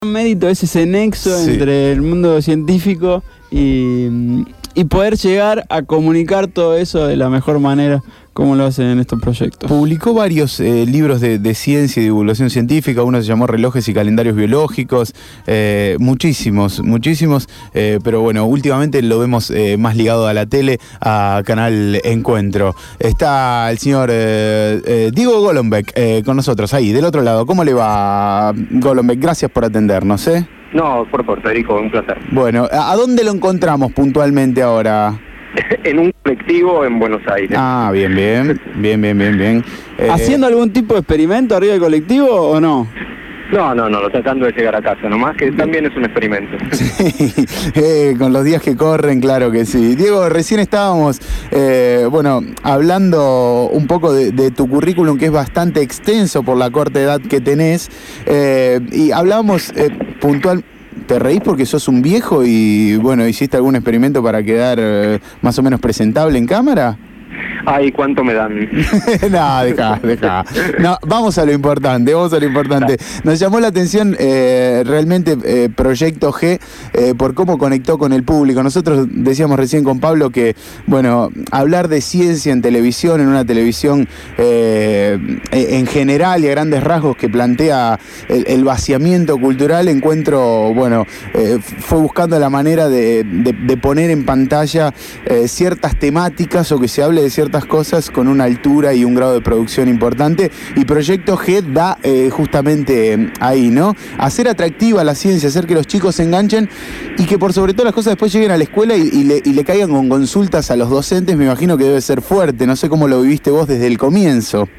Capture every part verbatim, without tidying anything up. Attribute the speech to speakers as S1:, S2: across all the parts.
S1: mérito es ese nexo sí. entre el mundo científico y, y poder llegar a comunicar todo eso de la mejor manera, como lo hacen en estos proyectos.
S2: Publicó varios eh, libros de, de ciencia y divulgación científica, uno se llamó Relojes y Calendarios Biológicos, eh, muchísimos, muchísimos, eh, pero bueno, últimamente lo vemos eh, más ligado a la tele, a Canal Encuentro. Está el señor eh, eh, Diego Golombek eh, con nosotros, ahí, del otro lado. ¿Cómo le va, Golombek? Gracias por atendernos, ¿eh?
S3: No, por favor, Federico, un placer.
S2: Bueno, ¿a dónde lo encontramos puntualmente ahora?
S3: En un colectivo en Buenos Aires.
S2: Ah, bien, bien, bien, bien, bien, bien.
S1: Eh, ¿Haciendo algún tipo de experimento arriba del colectivo o no?
S3: No, no, no, lo tratando de llegar a casa, nomás que también es un experimento.
S2: Sí, eh, con los días que corren, claro que sí. Diego, recién estábamos, eh, bueno, hablando un poco de, de tu currículum, que es bastante extenso por la corta edad que tenés, eh, y hablábamos eh, puntual. ¿Te reís porque sos un viejo y, bueno, hiciste algún experimento para quedar eh, más o menos presentable en cámara?
S3: Ay, ¿cuánto me dan?
S2: No, deja, deja. No, vamos a lo importante, vamos a lo importante. Nos llamó la atención eh, realmente eh, Proyecto G eh, por cómo conectó con el público. Nosotros decíamos recién con Pablo que, bueno, hablar de ciencia en televisión, en una televisión eh, en general y a grandes rasgos que plantea el, el vaciamiento cultural, Encuentro, bueno, eh, fue buscando la manera de, de, de poner en pantalla eh, ciertas temáticas o que se hable de ciertas cosas con una altura y un grado de producción importante, y Proyecto G da eh, justamente ahí, ¿no? Hacer atractiva la ciencia, hacer que los chicos se enganchen y que por sobre todas las cosas después lleguen a la escuela y, y, le, y le caigan con consultas a los docentes. Me imagino que debe ser fuerte, no sé cómo lo viviste vos desde el comienzo.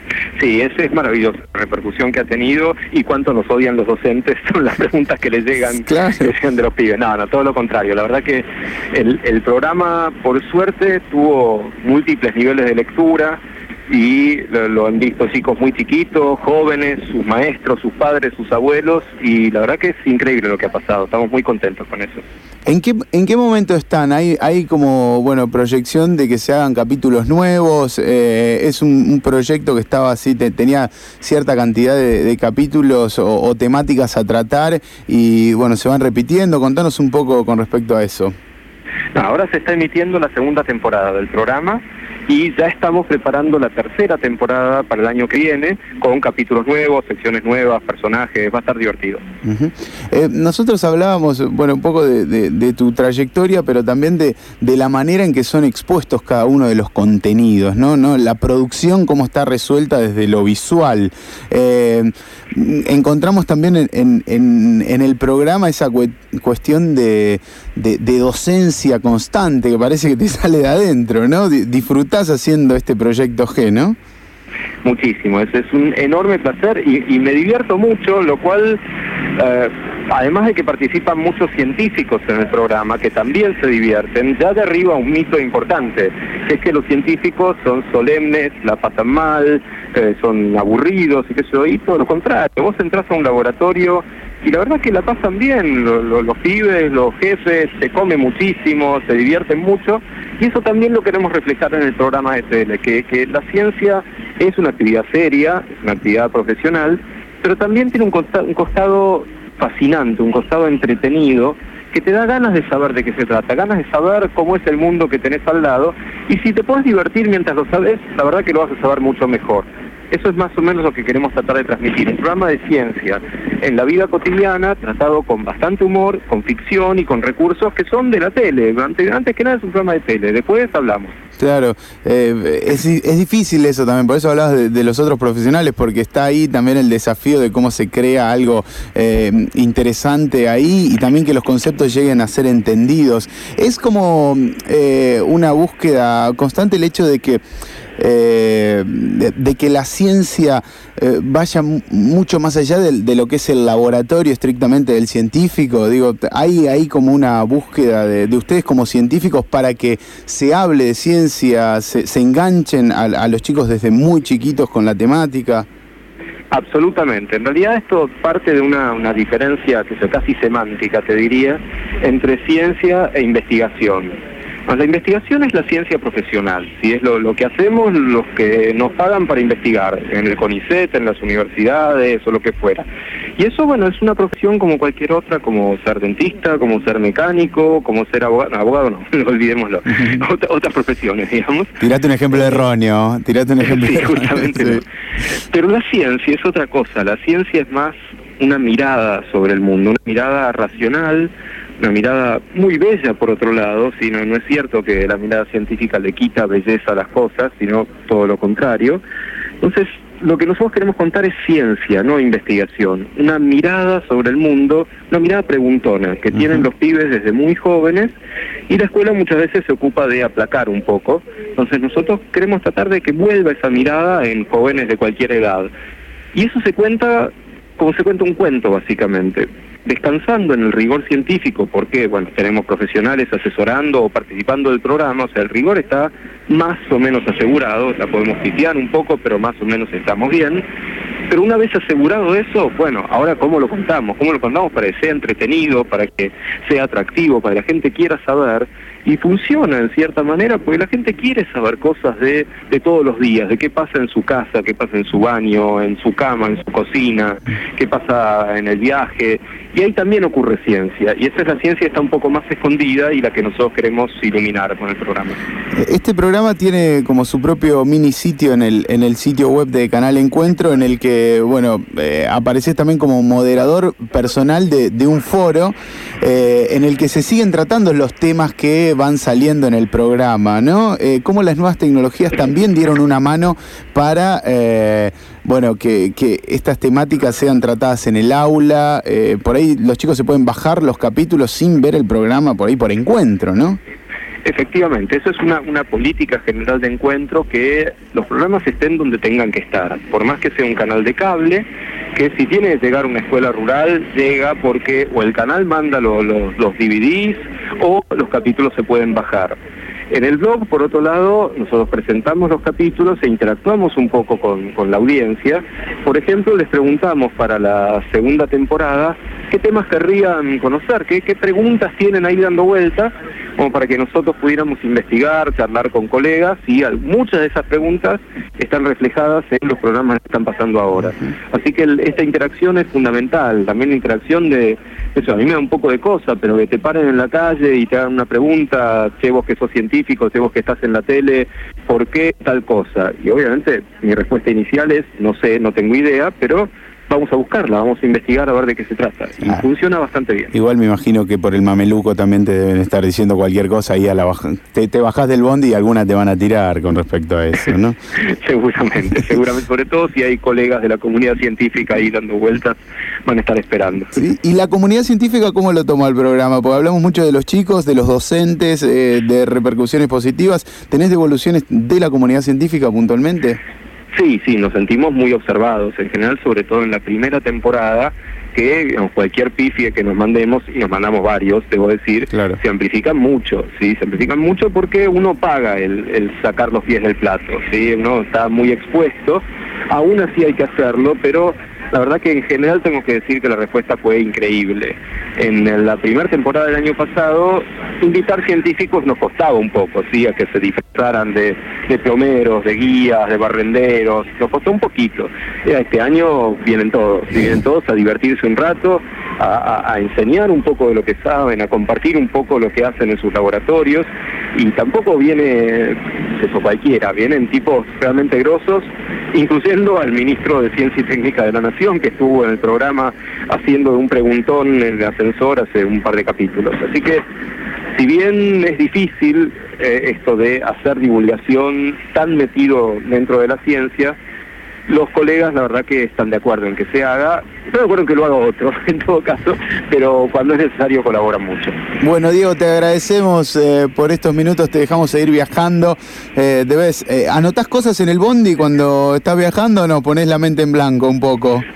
S3: Sí, ese es maravilloso, la repercusión que ha tenido y cuánto nos odian los docentes son las preguntas que les llegan,
S2: claro,
S3: que llegan de los pibes. No, no, todo lo contrario. La verdad que el, el programa, por suerte, tuvo múltiples niveles de lectura y lo, lo han visto chicos muy chiquitos, jóvenes, sus maestros, sus padres, sus abuelos, y la verdad que es increíble lo que ha pasado. Estamos muy contentos con eso.
S2: ¿En qué, en qué momento están? ¿Hay, hay como, bueno, proyección de que se hagan capítulos nuevos? Eh, ¿Es un, un proyecto que estaba así, te, tenía cierta cantidad de, de capítulos o, o temáticas a tratar y, bueno, se van repitiendo? Contanos un poco con respecto a eso.
S3: No, ahora se está emitiendo la segunda temporada del programa y ya estamos preparando la tercera temporada para el año que viene, con capítulos nuevos, secciones nuevas, personajes. Va a estar divertido.
S2: Uh-huh. eh, nosotros hablábamos, bueno, un poco de, de, de tu trayectoria, pero también de, de la manera en que son expuestos cada uno de los contenidos, ¿no? ¿No? La producción, cómo está resuelta desde lo visual. Eh, encontramos también en, en, en, en el programa esa cu- cuestión de, de, de docencia constante, que parece que te sale de adentro, ¿no? Disfrutás haciendo este Proyecto G, ¿no?
S3: Muchísimo, ese es un enorme placer y, y me divierto mucho, lo cual, eh, además de que participan muchos científicos en el programa, que también se divierten, ya derriba un mito importante, que es que los científicos son solemnes, la pasan mal, eh, son aburridos y qué sé yo, y todo lo contrario. Vos entrás a un laboratorio y la verdad es que la pasan bien, lo, lo, los pibes, los jefes, se come muchísimo, se divierten mucho, y eso también lo queremos reflejar en el programa de tele, que, que la ciencia es una actividad seria, es una actividad profesional, pero también tiene un costado, un costado fascinante, un costado entretenido, que te da ganas de saber de qué se trata, ganas de saber cómo es el mundo que tenés al lado, y si te podés divertir mientras lo sabes, la verdad que lo vas a saber mucho mejor. Eso es más o menos lo que queremos tratar de transmitir, un programa de ciencia en la vida cotidiana, tratado con bastante humor, con ficción y con recursos que son de la tele. Antes, antes que nada es un programa de tele, después hablamos.
S2: Claro, eh, es, es difícil eso también, por eso hablabas de, de los otros profesionales, porque está ahí también el desafío de cómo se crea algo eh, interesante ahí y también que los conceptos lleguen a ser entendidos. Es como eh, una búsqueda constante el hecho de que Eh, de, de que la ciencia eh, vaya m- mucho más allá de, de lo que es el laboratorio estrictamente del científico. Digo, hay ahí como una búsqueda de, de ustedes como científicos para que se hable de ciencia, se, se enganchen a, a los chicos desde muy chiquitos con la temática.
S3: Absolutamente. En realidad esto parte de una, una diferencia que es casi semántica, te diría, entre ciencia e investigación. La investigación es la ciencia profesional, ¿sí? Es lo, lo que hacemos los que nos pagan para investigar, en el CONICET, en las universidades o lo que fuera. Y eso, bueno, es una profesión como cualquier otra, como ser dentista, como ser mecánico, como ser abogado, no, abogado no, olvidémoslo, Otra, otras profesiones, digamos.
S2: Tirate un ejemplo erróneo, tirate un ejemplo
S3: Sí,
S2: erróneo.
S3: justamente.
S2: Sí.
S3: No. Pero la ciencia es otra cosa, la ciencia es más una mirada sobre el mundo, una mirada racional, una mirada muy bella por otro lado, sino no es cierto que la mirada científica le quita belleza a las cosas, sino todo lo contrario. Entonces, lo que nosotros queremos contar es ciencia, no investigación, una mirada sobre el mundo, una mirada preguntona que uh-huh. tienen los pibes desde muy jóvenes, y la escuela muchas veces se ocupa de aplacar un poco. Entonces nosotros queremos tratar de que vuelva esa mirada en jóvenes de cualquier edad. Y eso se cuenta como se cuenta un cuento, básicamente, descansando en el rigor científico, porque, bueno, tenemos profesionales asesorando o participando del programa, o sea, el rigor está más o menos asegurado, la podemos pifiar un poco, pero más o menos estamos bien. Pero una vez asegurado eso, bueno, ahora ¿cómo lo contamos? ¿Cómo lo contamos para que sea entretenido, para que sea atractivo, para que la gente quiera saber? Y funciona en cierta manera porque la gente quiere saber cosas de, de todos los días, de qué pasa en su casa, qué pasa en su baño, en su cama, en su cocina, qué pasa en el viaje. Y ahí también ocurre ciencia, y esa es la ciencia que está un poco más escondida y la que nosotros queremos iluminar con el programa.
S2: Este programa tiene como su propio mini sitio en el, en el sitio web de Canal Encuentro, en el que, bueno, eh, apareces también como moderador personal de, de un foro eh, en el que se siguen tratando los temas que van saliendo en el programa, ¿no? Eh, cómo las nuevas tecnologías también dieron una mano para... Eh, Bueno, que, que estas temáticas sean tratadas en el aula, eh, por ahí los chicos se pueden bajar los capítulos sin ver el programa por ahí por Encuentro, ¿no?
S3: Efectivamente, eso es una, una política general de Encuentro, que los programas estén donde tengan que estar, por más que sea un canal de cable, que si tiene que llegar a una escuela rural, llega porque o el canal manda lo, lo, los D V Ds o los capítulos se pueden bajar. En el blog, por otro lado, nosotros presentamos los capítulos e interactuamos un poco con, con la audiencia. Por ejemplo, les preguntamos para la segunda temporada qué temas querrían conocer, qué, qué preguntas tienen ahí dando vueltas, como para que nosotros pudiéramos investigar, charlar con colegas, y muchas de esas preguntas están reflejadas en los programas que están pasando ahora. Así que el, esta interacción es fundamental, también la interacción de, eso a mí me da un poco de cosa, pero que te paren en la calle y te hagan una pregunta, che vos que sos científico, che vos que estás en la tele, ¿por qué tal cosa? Y obviamente mi respuesta inicial es, no sé, no tengo idea, pero vamos a buscarla, vamos a investigar a ver de qué se trata. Y ah, funciona bastante bien.
S2: Igual me imagino que por el mameluco también te deben estar diciendo cualquier cosa ahí a la baja. Te, te bajás del bondi y alguna te van a tirar con respecto a eso, ¿no?
S3: Seguramente, seguramente. Sobre todo si hay colegas de la comunidad científica ahí dando vueltas, van a estar esperando.
S2: ¿Sí? ¿Y la comunidad científica cómo lo tomó el programa? Porque hablamos mucho de los chicos, de los docentes, eh, de repercusiones positivas. ¿Tenés devoluciones de la comunidad científica puntualmente?
S3: Sí, sí, nos sentimos muy observados, en general, sobre todo en la primera temporada, que digamos, cualquier pifie que nos mandemos, y nos mandamos varios, debo decir,
S2: claro,
S3: se amplifican mucho, ¿sí? Se amplifican mucho porque uno paga el, el sacar los pies del plato, ¿sí? Uno está muy expuesto, aún así hay que hacerlo, pero la verdad que en general tengo que decir que la respuesta fue increíble. En la primera temporada del año pasado, invitar científicos nos costaba un poco, ¿sí? A que se disfrazaran de, de plomeros, de guías, de barrenderos, nos costó un poquito. Este año vienen todos, ¿sí? Vienen todos a divertirse un rato, a, a, a enseñar un poco de lo que saben, a compartir un poco lo que hacen en sus laboratorios, y tampoco viene eso cualquiera, vienen tipos realmente grosos, incluyendo al ministro de Ciencia y Técnica de la Nación, que estuvo en el programa haciendo un preguntón en el ascensor hace un par de capítulos. Así que, si bien es difícil eh, esto de hacer divulgación tan metido dentro de la ciencia, los colegas la verdad que están de acuerdo en que se haga, están de acuerdo en que lo haga otro, en todo caso, pero cuando es necesario colaboran mucho.
S2: Bueno, Diego, te agradecemos eh, por estos minutos, te dejamos seguir viajando. Eh, debes, eh, ¿anotás cosas en el bondi cuando estás viajando o no? ¿Ponés la mente en blanco un poco?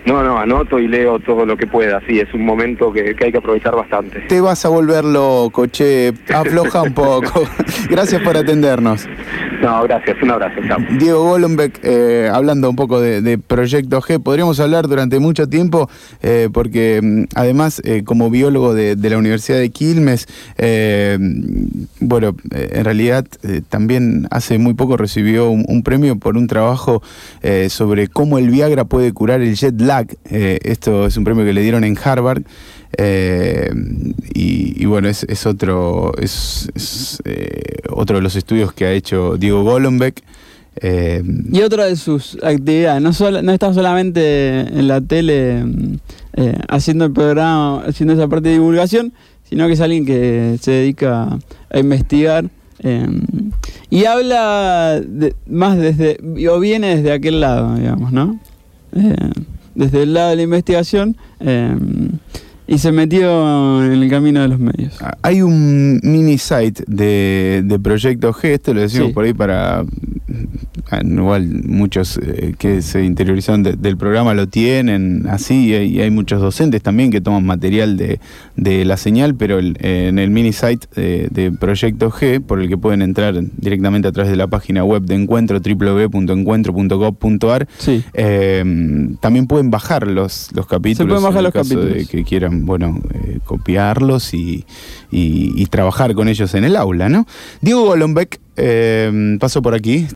S3: No, no, anoto y leo todo lo que pueda, sí, es un momento que, que hay que aprovechar bastante.
S2: Te vas a volver loco, che, afloja un poco. Gracias por atendernos.
S3: No, gracias, un abrazo, chao.
S2: Diego Golombek, eh, hablando un poco de, de Proyecto G, podríamos hablar durante mucho tiempo, eh, porque además, eh, como biólogo de, de la Universidad de Quilmes, eh, bueno, eh, en realidad eh, también hace muy poco recibió un, un premio por un trabajo eh, sobre cómo el Viagra puede curar el jet lag. Eh, esto es un premio que le dieron en Harvard. Eh, y, y bueno, es, es otro es, es eh, otro de los estudios que ha hecho Diego Golombek. Eh,
S1: y otra de sus actividades, no, solo, no está solamente en la tele eh, haciendo el programa, haciendo esa parte de divulgación, sino que es alguien que se dedica a investigar eh, y habla de, más desde, o viene desde aquel lado, digamos, ¿no? Eh, desde el lado de la investigación. Eh, Y se metió en el camino de los medios.
S2: Hay un mini site de, de Proyecto G, esto lo decimos sí. por ahí para... Igual muchos eh, que se interiorizaron de, del programa lo tienen así, y hay, y hay muchos docentes también que toman material de, de la señal, pero el, eh, en el mini site de, de Proyecto G, por el que pueden entrar directamente a través de la página web de Encuentro, doble u doble u doble u punto encuentro punto gob punto ar,
S1: sí.
S2: eh, también pueden bajar los, los capítulos.
S1: Se pueden bajar
S2: en
S1: los
S2: caso
S1: capítulos.
S2: De que quieran, bueno, eh, copiarlos y, y, y trabajar con ellos en el aula, ¿no? Diego Golombek eh, pasó por aquí.